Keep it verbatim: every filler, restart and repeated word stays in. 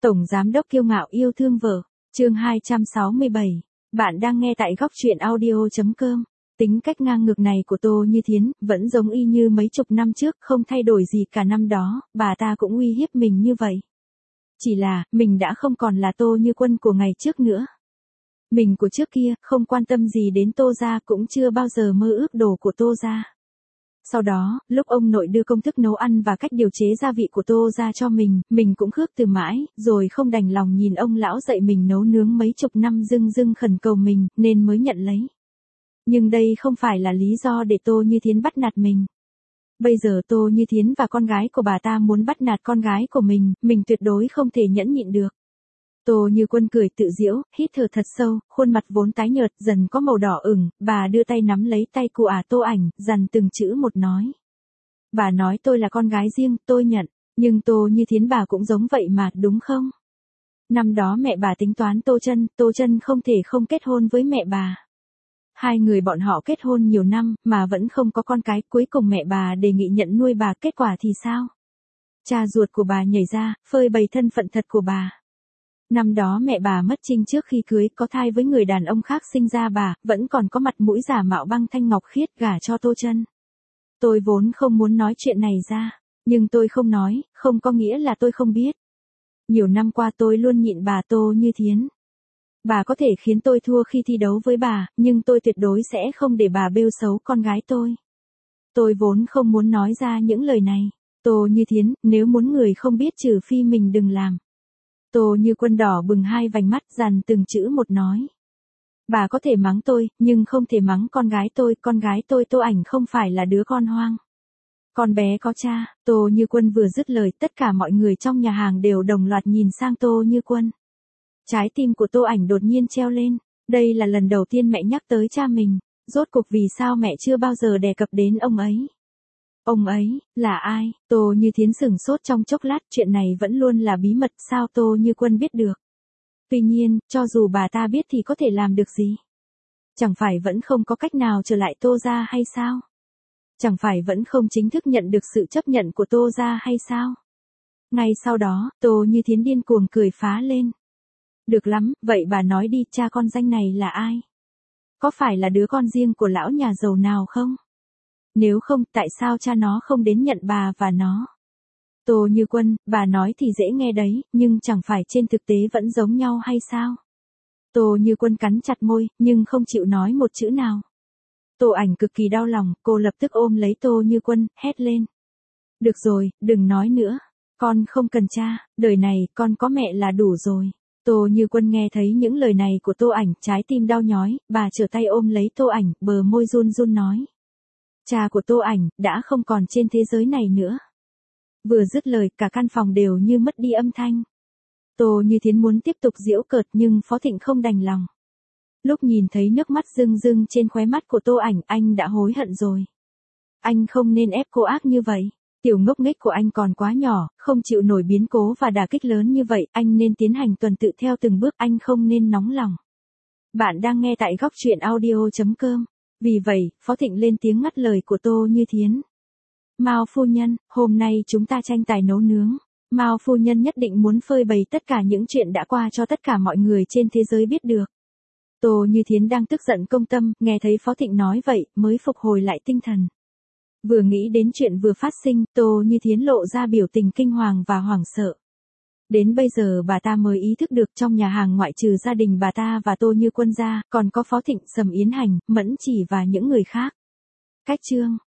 Tổng giám đốc kiêu ngạo yêu thương vợ. Chương hai trăm sáu mươi bảy. Bạn đang nghe tại góc truyện audio chấm com. Tính cách ngang ngược này của Tô Như Thiến vẫn giống y như mấy chục năm trước, không thay đổi gì cả. Năm đó, bà ta cũng uy hiếp mình như vậy. Chỉ là, mình đã không còn là Tô Như Quân của ngày trước nữa. Mình của trước kia, không quan tâm gì đến Tô gia, cũng chưa bao giờ mơ ước đồ của Tô gia. Sau đó, lúc ông nội đưa công thức nấu ăn và cách điều chế gia vị của Tô gia cho mình, mình cũng khước từ mãi, rồi không đành lòng nhìn ông lão dạy mình nấu nướng mấy chục năm dưng dưng khẩn cầu mình, nên mới nhận lấy. Nhưng đây không phải là lý do để Tô Như Thiến bắt nạt mình. Bây giờ Tô Như Thiến và con gái của bà ta muốn bắt nạt con gái của mình, mình tuyệt đối không thể nhẫn nhịn được. Tô Như Quân cười tự giễu, hít thở thật sâu, khuôn mặt vốn tái nhợt dần có màu đỏ ửng, bà đưa tay nắm lấy tay của ả Tô Ảnh, dằn từng chữ một nói. Bà nói tôi là con gái riêng, tôi nhận, nhưng Tô Như Thiến bà cũng giống vậy mà, đúng không? Năm đó mẹ bà tính toán Tô Chân, Tô Chân không thể không kết hôn với mẹ bà. Hai người bọn họ kết hôn nhiều năm, mà vẫn không có con cái, cuối cùng mẹ bà đề nghị nhận nuôi bà, kết quả thì sao? Cha ruột của bà nhảy ra, phơi bày thân phận thật của bà. Năm đó mẹ bà mất trinh trước khi cưới, có thai với người đàn ông khác sinh ra bà, vẫn còn có mặt mũi giả mạo Băng Thanh Ngọc Khiết gả cho Tô Chân. Tôi vốn không muốn nói chuyện này ra, nhưng tôi không nói, không có nghĩa là tôi không biết. Nhiều năm qua tôi luôn nhịn bà Tô Như Thiến. Bà có thể khiến tôi thua khi thi đấu với bà, nhưng tôi tuyệt đối sẽ không để bà bêu xấu con gái tôi. Tôi vốn không muốn nói ra những lời này. Tô Như Thiến, nếu muốn người không biết trừ phi mình đừng làm. Tô Như Quân đỏ bừng hai vành mắt, dằn từng chữ một nói. Bà có thể mắng tôi, nhưng không thể mắng con gái tôi, con gái tôi Tô Ảnh không phải là đứa con hoang. Con bé có cha. Tô Như Quân vừa dứt lời, tất cả mọi người trong nhà hàng đều đồng loạt nhìn sang Tô Như Quân. Trái tim của Tô Ảnh đột nhiên treo lên, đây là lần đầu tiên mẹ nhắc tới cha mình, rốt cuộc vì sao mẹ chưa bao giờ đề cập đến ông ấy. Ông ấy, là ai? Tô Như Thiến sửng sốt trong chốc lát, chuyện này vẫn luôn là bí mật, sao Tô Như Quân biết được? Tuy nhiên, cho dù bà ta biết thì có thể làm được gì? Chẳng phải vẫn không có cách nào trở lại Tô gia hay sao? Chẳng phải vẫn không chính thức nhận được sự chấp nhận của Tô gia hay sao? Ngay sau đó, Tô Như Thiến điên cuồng cười phá lên. Được lắm, vậy bà nói đi, cha con danh này là ai? Có phải là đứa con riêng của lão nhà giàu nào không? Nếu không, tại sao cha nó không đến nhận bà và nó? Tô Như Quân, bà nói thì dễ nghe đấy, nhưng chẳng phải trên thực tế vẫn giống nhau hay sao? Tô Như Quân cắn chặt môi, nhưng không chịu nói một chữ nào. Tô Ảnh cực kỳ đau lòng, cô lập tức ôm lấy Tô Như Quân, hét lên. Được rồi, đừng nói nữa. Con không cần cha, đời này, con có mẹ là đủ rồi. Tô Như Quân nghe thấy những lời này của Tô Ảnh, trái tim đau nhói, bà trở tay ôm lấy Tô Ảnh, bờ môi run run nói. Cha của Tô Ảnh, đã không còn trên thế giới này nữa. Vừa dứt lời, cả căn phòng đều như mất đi âm thanh. Tô Như Thiến muốn tiếp tục giễu cợt nhưng Phó Thịnh không đành lòng. Lúc nhìn thấy nước mắt rưng rưng trên khóe mắt của Tô Ảnh, anh đã hối hận rồi. Anh không nên ép cô ác như vậy. Tiểu ngốc nghếch của anh còn quá nhỏ, không chịu nổi biến cố và đả kích lớn như vậy, anh nên tiến hành tuần tự theo từng bước, anh không nên nóng lòng. Bạn đang nghe tại góc truyện audio chấm com. Vì vậy, Phó Thịnh lên tiếng ngắt lời của Tô Như Thiến. Mao phu nhân, hôm nay chúng ta tranh tài nấu nướng. Mao phu nhân nhất định muốn phơi bày tất cả những chuyện đã qua cho tất cả mọi người trên thế giới biết được. Tô Như Thiến đang tức giận công tâm, nghe thấy Phó Thịnh nói vậy, mới phục hồi lại tinh thần. Vừa nghĩ đến chuyện vừa phát sinh, Tô Như Thiến lộ ra biểu tình kinh hoàng và hoảng sợ. Đến bây giờ bà ta mới ý thức được trong nhà hàng ngoại trừ gia đình bà ta và Tô Như Quân ra, còn có Phó Thịnh, Sầm Yến Hành, Mẫn Chỉ và những người khác. Cách chương